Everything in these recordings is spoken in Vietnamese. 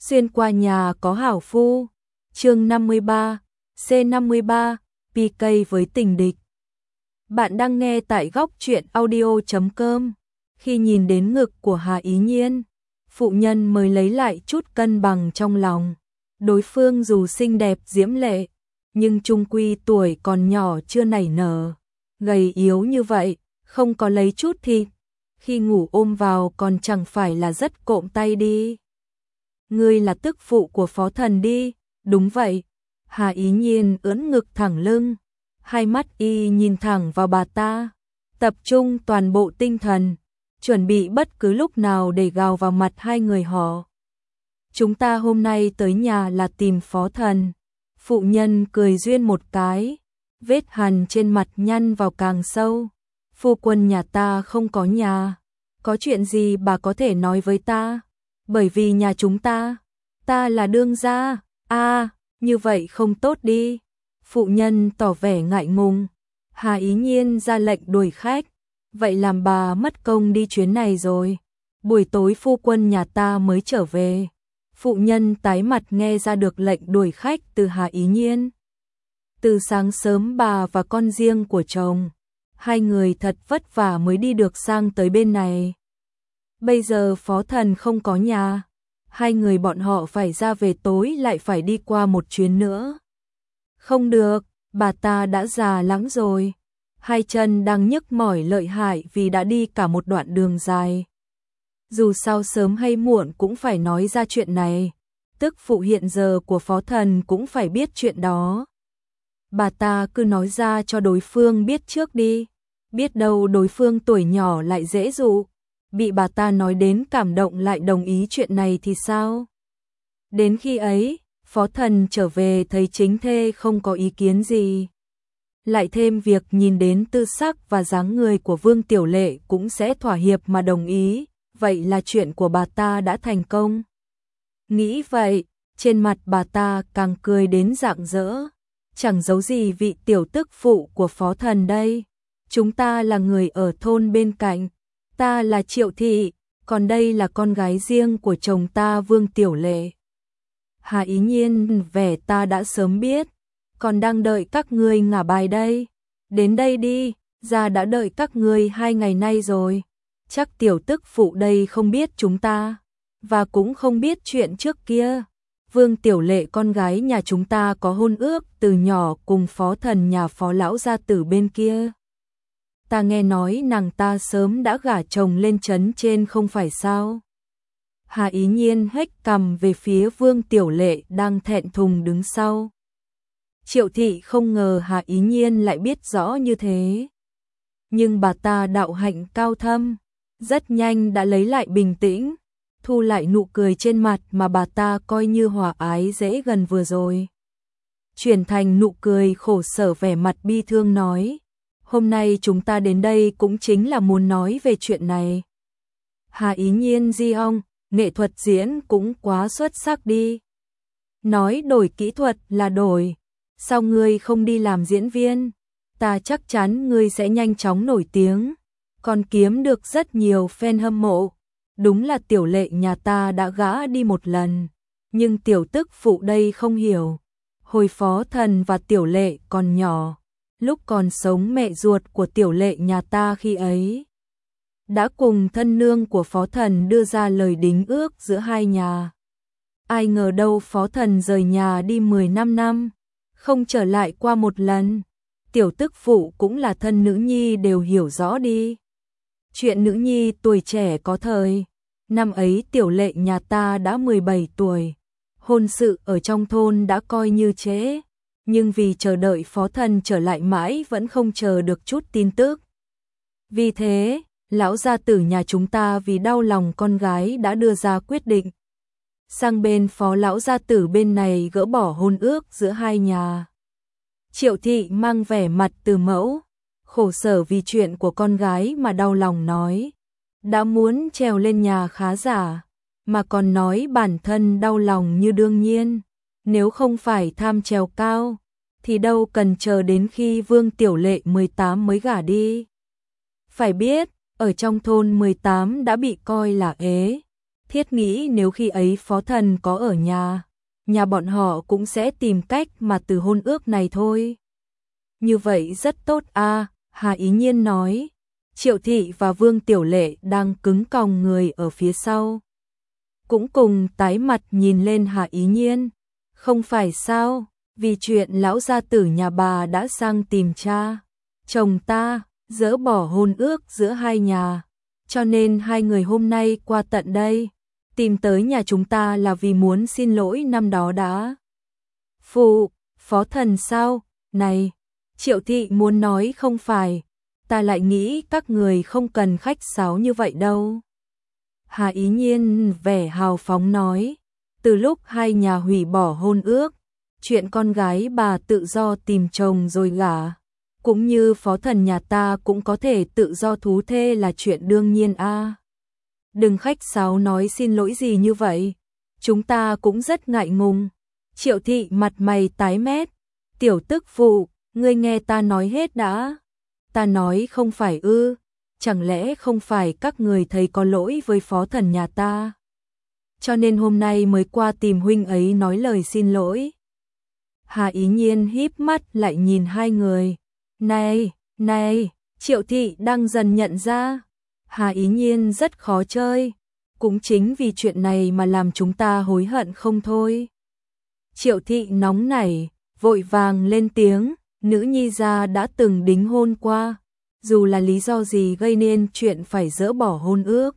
Xuyên qua nhà có hảo phu. Chương 53, C53, PK với tình địch. Bạn đang nghe tại góc truyện audio.com. Khi nhìn đến ngực của Hà Ý Nhiên, phụ nhân mới lấy lại chút cân bằng trong lòng. Đối phương dù xinh đẹp diễm lệ, nhưng chung quy tuổi còn nhỏ chưa nảy nở, gầy yếu như vậy, không có lấy chút thịt, khi ngủ ôm vào còn chẳng phải là rất cộm tay đi. Ngươi là tức phụ của Phó Thần đi. Đúng vậy. Hà Ý Nhiên ưỡn ngực thẳng lưng, hai mắt y nhìn thẳng vào bà ta, tập trung toàn bộ tinh thần, chuẩn bị bất cứ lúc nào để gào vào mặt hai người họ. Chúng ta hôm nay tới nhà là tìm Phó Thần. Phụ nhân cười duyên một cái, vết hằn trên mặt nhăn vào càng sâu. Phu quân nhà ta không có nhà. Có chuyện gì bà có thể nói với ta? Bởi vì nhà chúng ta là đương gia. Như vậy không tốt đi. Phụ nhân tỏ vẻ ngại ngùng. Hà Ý Nhiên ra lệnh đuổi khách. Vậy làm bà mất công đi chuyến này rồi. Buổi tối phu quân nhà ta mới trở về. Phụ nhân tái mặt nghe ra được lệnh đuổi khách từ Hà Ý Nhiên. Từ sáng sớm bà và con riêng của chồng, hai người thật vất vả mới đi được sang tới bên này. Bây giờ Phó Thần không có nhà, hai người bọn họ phải ra về tối lại phải đi qua một chuyến nữa. Không được, bà ta đã già lắm rồi, hai chân đang nhức mỏi lợi hại vì đã đi cả một đoạn đường dài. Dù sao sớm hay muộn cũng phải nói ra chuyện này, tức phụ hiện giờ của Phó Thần cũng phải biết chuyện đó. Bà ta cứ nói ra cho đối phương biết trước đi, biết đâu đối phương tuổi nhỏ lại dễ dụ, bị bà ta nói đến cảm động lại đồng ý chuyện này thì sao? Đến khi ấy, Phó Thần trở về thấy chính thê không có ý kiến gì. Lại thêm việc nhìn đến tư sắc và dáng người của Vương Tiểu Lệ cũng sẽ thỏa hiệp mà đồng ý, vậy là chuyện của bà ta đã thành công. Nghĩ vậy, trên mặt bà ta càng cười đến rạng rỡ. Chẳng giấu gì vị tiểu tức phụ của Phó Thần đây. Chúng ta là người ở thôn bên cạnh. Ta là Triệu Thị, còn đây là con gái riêng của chồng ta Vương Tiểu Lệ. Hà Ý Nhiên vẻ ta đã sớm biết, còn đang đợi các ngươi ngả bài đây. Đến đây đi, ra đã đợi các ngươi 2 ngày nay rồi. Chắc tiểu tức phụ đây không biết chúng ta, và cũng không biết chuyện trước kia. Vương Tiểu Lệ con gái nhà chúng ta có hôn ước từ nhỏ cùng Phó Thần nhà Phó lão gia tử bên kia. Ta nghe nói nàng ta sớm đã gả chồng lên trấn trên không phải sao? Hà Ý Nhiên hếch cằm về phía Vương Tiểu Lệ đang thẹn thùng đứng sau. Triệu Thị không ngờ Hà Ý Nhiên lại biết rõ như thế. Nhưng bà ta đạo hạnh cao thâm, rất nhanh đã lấy lại bình tĩnh, thu lại nụ cười trên mặt mà bà ta coi như hòa ái dễ gần vừa rồi. Chuyển thành nụ cười khổ sở vẻ mặt bi thương nói, hôm nay chúng ta đến đây cũng chính là muốn nói về chuyện này. Hà Ý Nhiên di ông, nghệ thuật diễn cũng quá xuất sắc đi. Nói đổi kỹ thuật là đổi, sao ngươi không đi làm diễn viên? Ta chắc chắn ngươi sẽ nhanh chóng nổi tiếng, còn kiếm được rất nhiều fan hâm mộ. Đúng là Tiểu Lệ nhà ta đã gã đi một lần, nhưng tiểu tức phụ đây không hiểu. Hồi Phó Thần và Tiểu Lệ còn nhỏ, lúc còn sống mẹ ruột của Tiểu Lệ nhà ta khi ấy đã cùng thân nương của Phó Thần đưa ra lời đính ước giữa hai nhà. Ai ngờ đâu Phó Thần rời nhà đi 15 năm, không trở lại qua một lần. Tiểu tức phụ cũng là thân nữ nhi đều hiểu rõ đi. Chuyện nữ nhi tuổi trẻ có thời, năm ấy Tiểu Lệ nhà ta đã 17 tuổi, hôn sự ở trong thôn đã coi như trễ, nhưng vì chờ đợi Phó Thần trở lại mãi vẫn không chờ được chút tin tức. Vì thế, lão gia tử nhà chúng ta vì đau lòng con gái đã đưa ra quyết định. Sang bên Phó lão gia tử bên này gỡ bỏ hôn ước giữa hai nhà. Triệu Thị mang vẻ mặt từ mẫu, khổ sở vì chuyện của con gái mà đau lòng nói. Đã muốn trèo lên nhà khá giả, mà còn nói bản thân đau lòng như đương nhiên. Nếu không phải tham trèo cao, thì đâu cần chờ đến khi Vương Tiểu Lệ 18 mới gả đi. Phải biết, ở trong thôn 18 đã bị coi là ế, Thiết nghĩ nếu khi ấy phó thần có ở nhà bọn họ cũng sẽ tìm cách mà từ hôn ước này thôi. Như vậy rất tốt a, Hà Ý Nhiên nói. Triệu Thị và Vương Tiểu Lệ đang cứng còng người ở phía sau, cũng cùng tái mặt nhìn lên Hà Ý Nhiên. Không phải sao, vì chuyện lão gia tử nhà bà đã sang tìm cha chồng ta, dỡ bỏ hôn ước giữa hai nhà, cho nên hai người hôm nay qua tận đây, tìm tới nhà chúng ta là vì muốn xin lỗi năm đó đã. Phó thần sao? Này, Triệu Thị muốn nói không phải, ta lại nghĩ các người không cần khách sáo như vậy đâu. Hà Ý Nhiên vẻ hào phóng nói, từ lúc hai nhà hủy bỏ hôn ước, chuyện con gái bà tự do tìm chồng rồi gả, cũng như phó thần nhà ta cũng có thể tự do thú thê là chuyện đương nhiên a. Đừng khách sáo nói xin lỗi gì như vậy, chúng ta cũng rất ngại ngùng. Triệu Thị mặt mày tái mét, tiểu tức phụ, ngươi nghe ta nói hết đã. Ta nói không phải ư, chẳng lẽ không phải các người thấy có lỗi với phó thần nhà ta, cho nên hôm nay mới qua tìm huynh ấy nói lời xin lỗi. Hà Ý Nhiên híp mắt lại nhìn hai người. Này, Triệu Thị đang dần nhận ra, Hà Ý Nhiên rất khó chơi, cũng chính vì chuyện này mà làm chúng ta hối hận không thôi. Triệu Thị nóng nảy, vội vàng lên tiếng, nữ nhi gia đã từng đính hôn qua, dù là lý do gì gây nên chuyện phải dỡ bỏ hôn ước,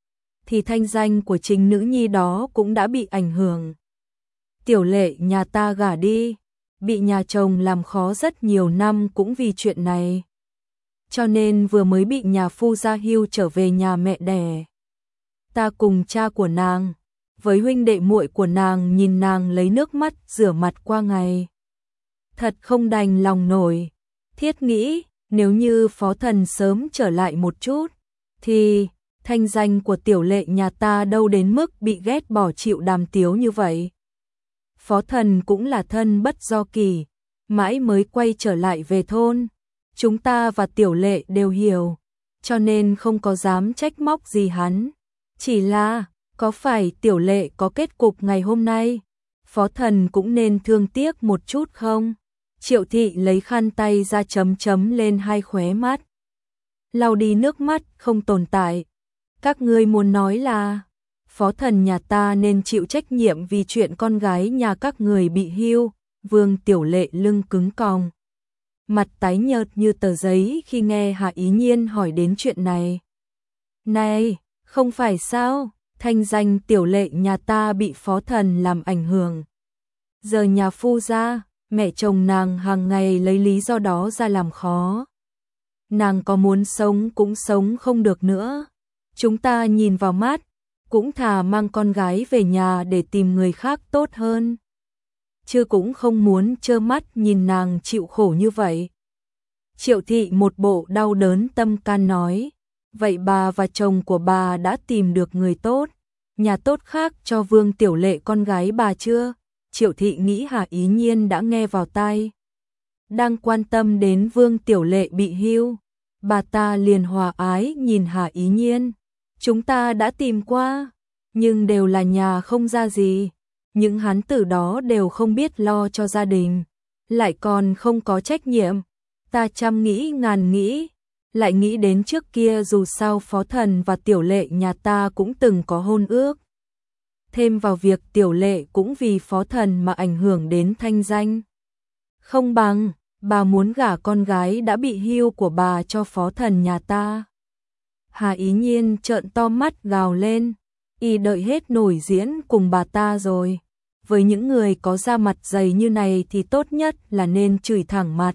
thì thanh danh của chính nữ nhi đó cũng đã bị ảnh hưởng. Tiểu Lệ nhà ta gả đi, bị nhà chồng làm khó rất nhiều năm cũng vì chuyện này, cho nên vừa mới bị nhà phu gia hưu trở về nhà mẹ đẻ. Ta cùng cha của nàng, với huynh đệ muội của nàng nhìn nàng lấy nước mắt rửa mặt qua ngày, thật không đành lòng nổi. Thiết nghĩ, nếu như phó thần sớm trở lại một chút, thì thanh danh của Tiểu Lệ nhà ta đâu đến mức bị ghét bỏ chịu đàm tiếu như vậy. Phó thần cũng là thân bất do kỳ, mãi mới quay trở lại về thôn. Chúng ta và Tiểu Lệ đều hiểu, cho nên không có dám trách móc gì hắn. Chỉ là, có phải Tiểu Lệ có kết cục ngày hôm nay, phó thần cũng nên thương tiếc một chút không? Triệu Thị lấy khăn tay ra chấm lên hai khóe mắt, lau đi nước mắt không tồn tại. Các ngươi muốn nói là phó thần nhà ta nên chịu trách nhiệm vì chuyện con gái nhà các người bị hưu. Vương Tiểu Lệ lưng cứng còng, mặt tái nhợt như tờ giấy khi nghe Hà Ý Nhiên hỏi đến chuyện này. Này, không phải sao, thanh danh Tiểu Lệ nhà ta bị phó thần làm ảnh hưởng. Giờ nhà phu gia, mẹ chồng nàng hàng ngày lấy lý do đó ra làm khó. Nàng có muốn sống cũng sống không được nữa. Chúng ta nhìn vào mắt, cũng thà mang con gái về nhà để tìm người khác tốt hơn, chứ cũng không muốn trơ mắt nhìn nàng chịu khổ như vậy. Triệu Thị một bộ đau đớn tâm can nói, vậy bà và chồng của bà đã tìm được người tốt, nhà tốt khác cho Vương Tiểu Lệ con gái bà chưa? Triệu Thị nghĩ Hà Ý Nhiên đã nghe vào tai, đang quan tâm đến Vương Tiểu Lệ bị hưu, bà ta liền hòa ái nhìn Hà Ý Nhiên. Chúng ta đã tìm qua, nhưng đều là nhà không ra gì, những hán tử đó đều không biết lo cho gia đình, lại còn không có trách nhiệm. Ta trăm nghĩ ngàn nghĩ, lại nghĩ đến trước kia dù sao phó thần và Tiểu Lệ nhà ta cũng từng có hôn ước. Thêm vào việc Tiểu Lệ cũng vì phó thần mà ảnh hưởng đến thanh danh. Không bằng, bà muốn gả con gái đã bị hưu của bà cho phó thần nhà ta. Hà Ý Nhiên trợn to mắt gào lên, y đợi hết nổi diễn cùng bà ta rồi. Với những người có da mặt dày như này thì tốt nhất là nên chửi thẳng mặt.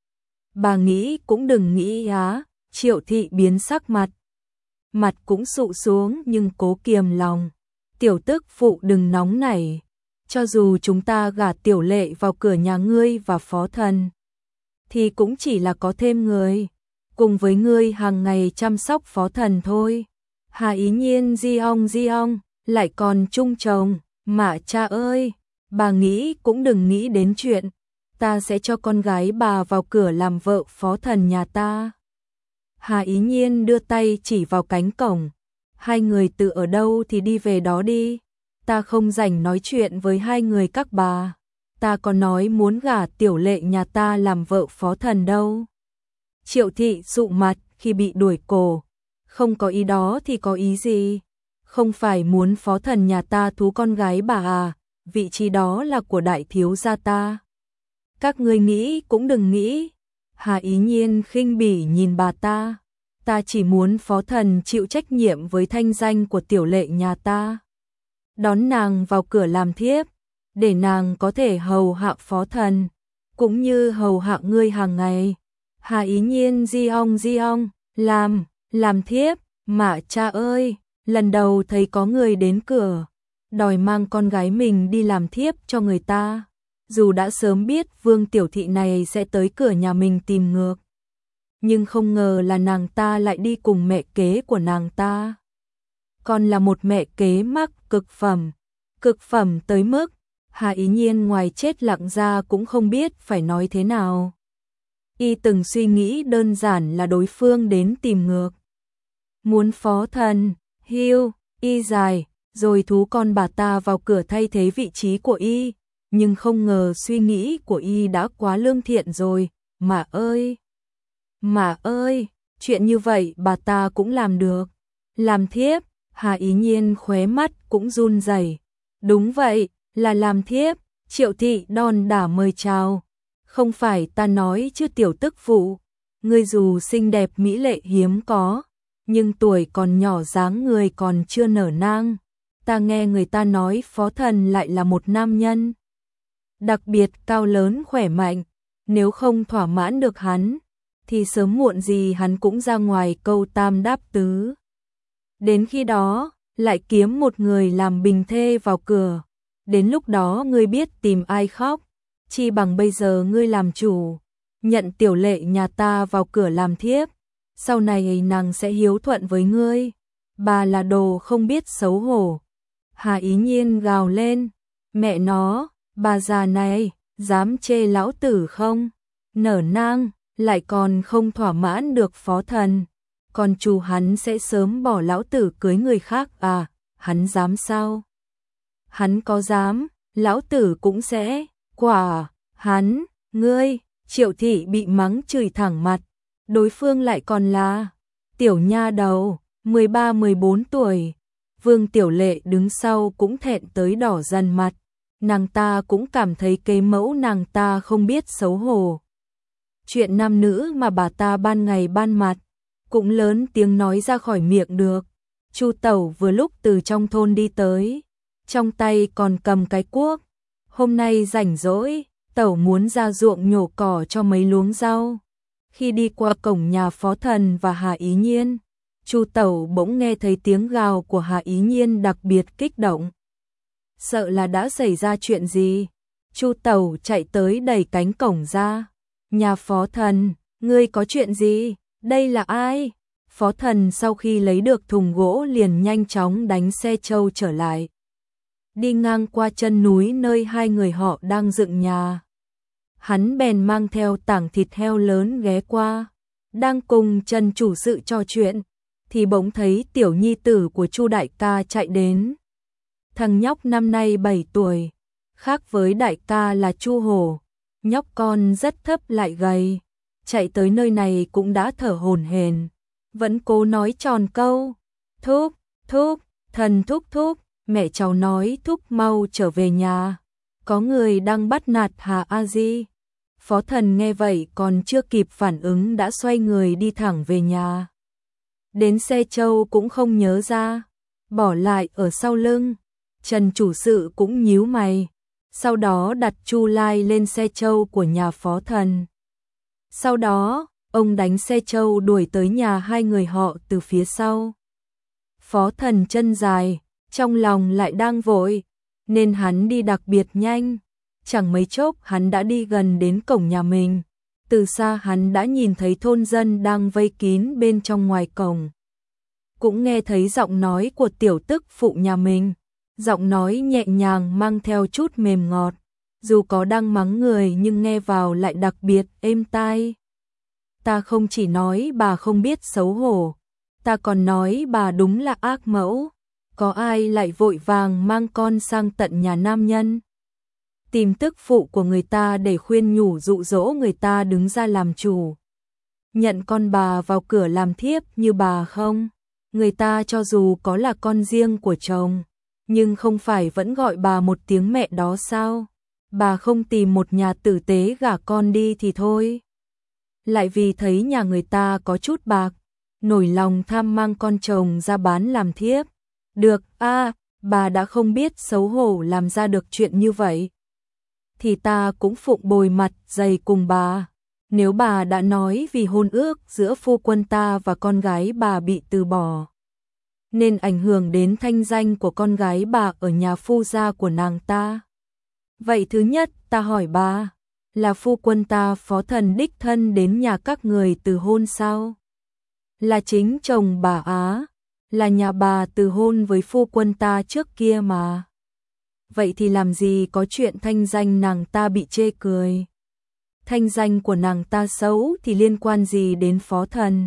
Bà nghĩ cũng đừng nghĩ á. Triệu Thị biến sắc mặt, mặt cũng sụ xuống nhưng cố kiềm lòng. Tiểu tức phụ đừng nóng nảy, cho dù chúng ta gả Tiểu Lệ vào cửa nhà ngươi và phó thần, thì cũng chỉ là có thêm người cùng với ngươi hàng ngày chăm sóc phó thần thôi. Hà Ý Nhiên di ong, lại còn chung chồng, mà cha ơi, bà nghĩ cũng đừng nghĩ đến chuyện ta sẽ cho con gái bà vào cửa làm vợ phó thần nhà ta. Hà Ý Nhiên đưa tay chỉ vào cánh cổng, hai người tự ở đâu thì đi về đó đi, ta không rảnh nói chuyện với hai người các bà, ta có nói muốn gả Tiểu Lệ nhà ta làm vợ Phó Thần đâu. Triệu Thị sụ mặt khi bị đuổi cổ, không có ý đó thì có ý gì? Không phải muốn Phó Thần nhà ta thú con gái bà à, vị trí đó là của đại thiếu gia ta. Các ngươi nghĩ cũng đừng nghĩ. Hà Ý Nhiên khinh bỉ nhìn bà ta chỉ muốn Phó Thần chịu trách nhiệm với thanh danh của Tiểu Lệ nhà ta. Đón nàng vào cửa làm thiếp, để nàng có thể hầu hạ Phó Thần, cũng như hầu hạ ngươi hàng ngày. Hà Ý Nhiên di ong, làm thiếp, mà cha ơi, lần đầu thấy có người đến cửa, đòi mang con gái mình đi làm thiếp cho người ta. Dù đã sớm biết Vương Tiểu Thị này sẽ tới cửa nhà mình tìm ngược, nhưng không ngờ là nàng ta lại đi cùng mẹ kế của nàng ta. Còn là một mẹ kế mắc cực phẩm tới mức Hà Ý Nhiên ngoài chết lặng ra cũng không biết phải nói thế nào. Y từng suy nghĩ đơn giản là đối phương đến tìm ngược, muốn Phó Thần hưu y dài rồi thú con bà ta vào cửa thay thế vị trí của y, nhưng không ngờ suy nghĩ của y đã quá lương thiện rồi. Mà ơi, chuyện như vậy bà ta cũng làm được. Làm thiếp, Hà Ý Nhiên khóe mắt cũng run rẩy. Đúng vậy, là làm thiếp. Triệu Thị đon đả mời chào. Không phải ta nói chứ tiểu tức phụ, ngươi dù xinh đẹp mỹ lệ hiếm có, nhưng tuổi còn nhỏ dáng người còn chưa nở nang. Ta nghe người ta nói Phó Thần lại là một nam nhân đặc biệt cao lớn khỏe mạnh, nếu không thỏa mãn được hắn, thì sớm muộn gì hắn cũng ra ngoài câu tam đáp tứ. Đến khi đó, lại kiếm một người làm bình thê vào cửa, đến lúc đó ngươi biết tìm ai khóc, chi bằng bây giờ ngươi làm chủ, nhận Tiểu Lệ nhà ta vào cửa làm thiếp, sau này nàng sẽ hiếu thuận với ngươi. Bà là đồ không biết xấu hổ. Hà Ý Nhiên gào lên, mẹ nó, bà già này, dám chê lão tử không? Nở nang, lại còn không thỏa mãn được Phó Thần, còn chủ hắn sẽ sớm bỏ lão tử cưới người khác à? Hắn dám sao? Hắn có dám, lão tử cũng sẽ, hắn, ngươi. Triệu Thị bị mắng chửi thẳng mặt, đối phương lại còn là tiểu nha đầu, 13-14 tuổi. Vương Tiểu Lệ đứng sau cũng thẹn tới đỏ dần mặt, nàng ta cũng cảm thấy cái mẫu nàng ta không biết xấu hổ. Chuyện nam nữ mà bà ta ban ngày ban mặt, cũng lớn tiếng nói ra khỏi miệng được. Chu Tẩu vừa lúc từ trong thôn đi tới, trong tay còn cầm cái cuốc. Hôm nay rảnh rỗi, Tẩu muốn ra ruộng nhổ cỏ cho mấy luống rau. Khi đi qua cổng nhà Phó Thần và Hà Ý Nhiên, Chu Tẩu bỗng nghe thấy tiếng gào của Hà Ý Nhiên đặc biệt kích động. Sợ là đã xảy ra chuyện gì, Chu Tẩu chạy tới đẩy cánh cổng ra. Nhà Phó Thần, ngươi có chuyện gì? Đây là ai? Phó Thần sau khi lấy được thùng gỗ liền nhanh chóng đánh xe trâu trở lại. Đi ngang qua chân núi nơi hai người họ đang dựng nhà, hắn bèn mang theo tảng thịt heo lớn ghé qua. Đang cùng Trần chủ sự trò chuyện, thì bỗng thấy tiểu nhi tử của Chu đại ca chạy đến. Thằng nhóc năm nay 7 tuổi, khác với đại ca là Chu Hổ, nhóc con rất thấp lại gầy, chạy tới nơi này cũng đã thở hổn hển, vẫn cố nói tròn câu, thúc, thần thúc, mẹ cháu nói thúc mau trở về nhà, có người đang bắt nạt Hà A Di. Phó Thần nghe vậy còn chưa kịp phản ứng đã xoay người đi thẳng về nhà. Đến xe trâu cũng không nhớ ra, bỏ lại ở sau lưng. Trần chủ sự cũng nhíu mày, sau đó đặt Chu Lai lên xe trâu của nhà Phó Thần. Sau đó, ông đánh xe trâu đuổi tới nhà hai người họ từ phía sau. Phó Thần chân dài, trong lòng lại đang vội, nên hắn đi đặc biệt nhanh. Chẳng mấy chốc hắn đã đi gần đến cổng nhà mình. Từ xa hắn đã nhìn thấy thôn dân đang vây kín bên trong ngoài cổng. Cũng nghe thấy giọng nói của tiểu tức phụ nhà mình. Giọng nói nhẹ nhàng mang theo chút mềm ngọt. Dù có đang mắng người nhưng nghe vào lại đặc biệt êm tai. Ta không chỉ nói bà không biết xấu hổ, Ta còn nói bà đúng là ác mẫu, có ai lại vội vàng mang con sang tận nhà nam nhân, tìm tức phụ của người ta để khuyên nhủ dụ dỗ người ta đứng ra làm chủ, nhận con bà vào cửa làm thiếp như bà không? Người ta cho dù có là con riêng của chồng, nhưng không phải vẫn gọi bà một tiếng mẹ đó sao? Bà không tìm một nhà tử tế gả con đi thì thôi. Lại vì thấy nhà người ta có chút bạc, nổi lòng tham mang con chồng ra bán làm thiếp. Được, bà đã không biết xấu hổ làm ra được chuyện như vậy. Thì ta cũng phụng bồi mặt dày cùng bà. Nếu bà đã nói vì hôn ước giữa phu quân ta và con gái bà bị từ bỏ, nên ảnh hưởng đến thanh danh của con gái bà ở nhà phu gia của nàng ta. Vậy thứ nhất ta hỏi bà, là phu quân ta phó thần đích thân đến nhà các người từ hôn sao? Là chính chồng bà á, là nhà bà từ hôn với phu quân ta trước kia mà. Vậy thì làm gì có chuyện thanh danh nàng ta bị chê cười? Thanh danh của nàng ta xấu thì liên quan gì đến phó thần?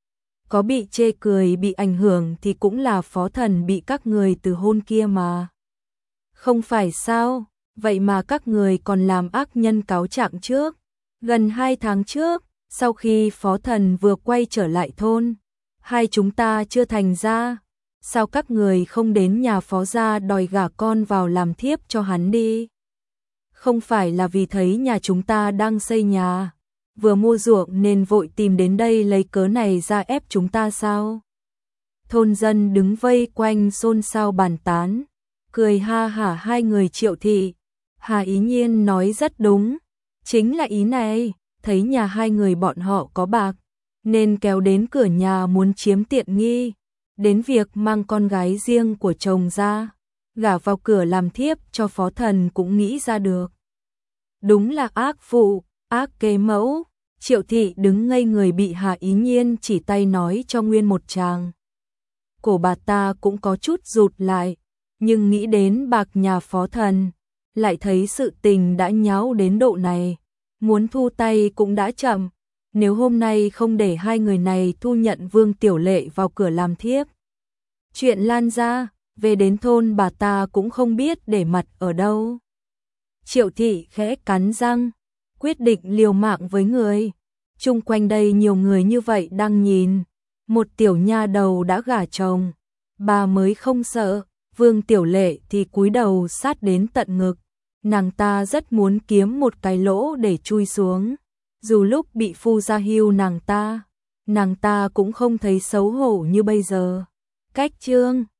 Có bị chê cười bị ảnh hưởng thì cũng là phó thần bị các người từ hôn kia mà. Không phải sao? Vậy mà các người còn làm ác nhân cáo trạng trước. Gần 2 tháng trước, sau khi phó thần vừa quay trở lại thôn, hai chúng ta chưa thành ra. Sao các người không đến nhà phó gia đòi gả con vào làm thiếp cho hắn đi? Không phải là vì thấy nhà chúng ta đang xây nhà, vừa mua ruộng nên vội tìm đến đây lấy cớ này ra ép chúng ta sao? Thôn dân đứng vây quanh xôn xao bàn tán, cười ha hả hai người Triệu thị. Hà Ý Nhiên nói rất đúng, chính là ý này, thấy nhà hai người bọn họ có bạc, nên kéo đến cửa nhà muốn chiếm tiện nghi, đến việc mang con gái riêng của chồng ra, gả vào cửa làm thiếp cho phó thần cũng nghĩ ra được. Đúng là ác phụ, ác kế mẫu. Triệu thị đứng ngây người bị Hà Ý Nhiên chỉ tay nói cho nguyên một tràng. Cổ bà ta cũng có chút rụt lại, nhưng nghĩ đến bạc nhà phó thần, lại thấy sự tình đã nháo đến độ này, muốn thu tay cũng đã chậm. Nếu hôm nay không để hai người này thu nhận Vương Tiểu Lệ vào cửa làm thiếp, chuyện lan ra, về đến thôn bà ta cũng không biết để mặt ở đâu. Triệu thị khẽ cắn răng, quyết định liều mạng với người. Chung quanh đây nhiều người như vậy đang nhìn, một tiểu nha đầu đã gả chồng, bà mới không sợ. Vương Tiểu Lệ thì cúi đầu sát đến tận ngực, nàng ta rất muốn kiếm một cái lỗ để chui xuống. Dù lúc bị phu gia hưu nàng ta cũng không thấy xấu hổ như bây giờ. Cách chương